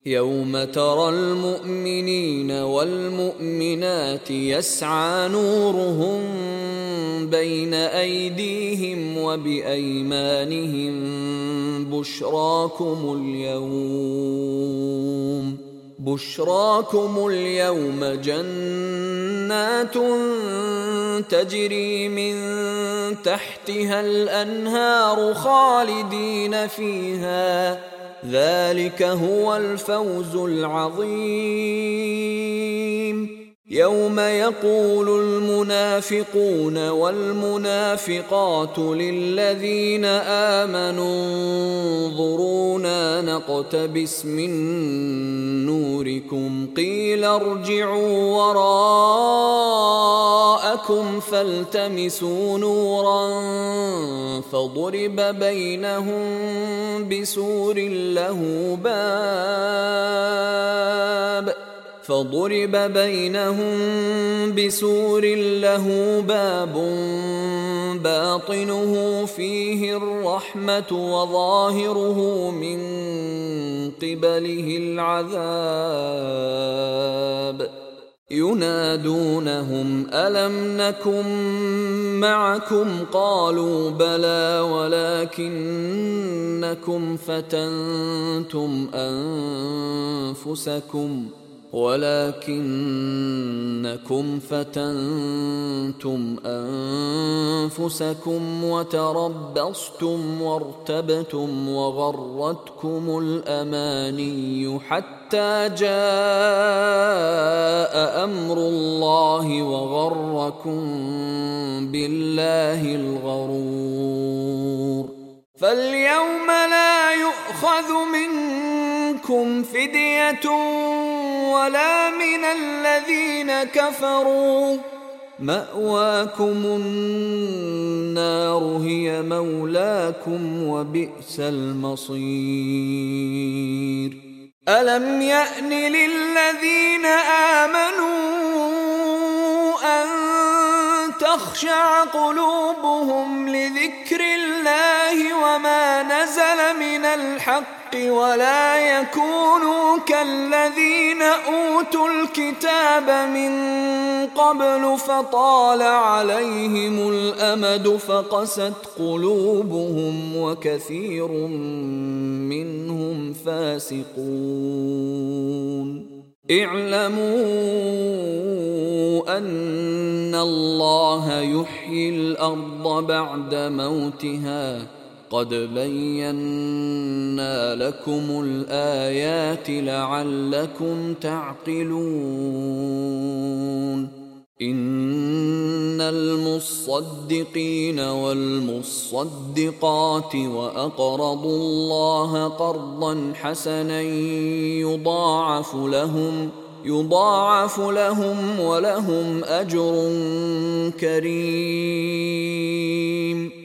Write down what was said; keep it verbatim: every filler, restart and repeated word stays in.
يوم ترى المؤمنين والمؤمنات يسعى نورهم بين أيديهم وبأيمانهم بشراكم اليوم بشراكم اليوم جنات تجري من تحتها الأنهار خالدين فيها ذلك هو الفوز العظيم. يوم يقول المنافقون والمنافقات للذين آمنوا انظرونا نقتبس من نوركم قيل ارجعوا وراءكم فالتمسوا نورا فضرب بينهم بسور له باب فضرب بينهم بسور له باب باطنه فيه الرحمة وظاهره من قبله العذاب ينادونهم ألم نكن معكم قالوا بلى ولكنكم فتنتم أنفسكم ولكنكم فتنتم أنفسكم وتربصتم وارتبتم وغرتكم الأماني حتى جاء أمر الله وغركم بالله الغرور. فاليوم لا يؤخذ منكم فدية ولا من الذين كفروا مأواكم النار هي مولاكم وبئس المصير. ألم يأن للذين آمنوا أن تخشع قلوبهم لذكر الله وما نزل من الحق ولا يكونوا كالذين أوتوا الكتاب من قبل فطال عليهم الأمد فقست قلوبهم وكثير منهم فاسقون. اعلموا أن الله يحيي الأرض بعد موتها قد بينا لكم الآيات لعلكم تعقلون. إن المصدقين والمصدقات وأقرضوا الله قرضا حسنا يضاعف لهم يضاعف لهم ولهم أجر كريم.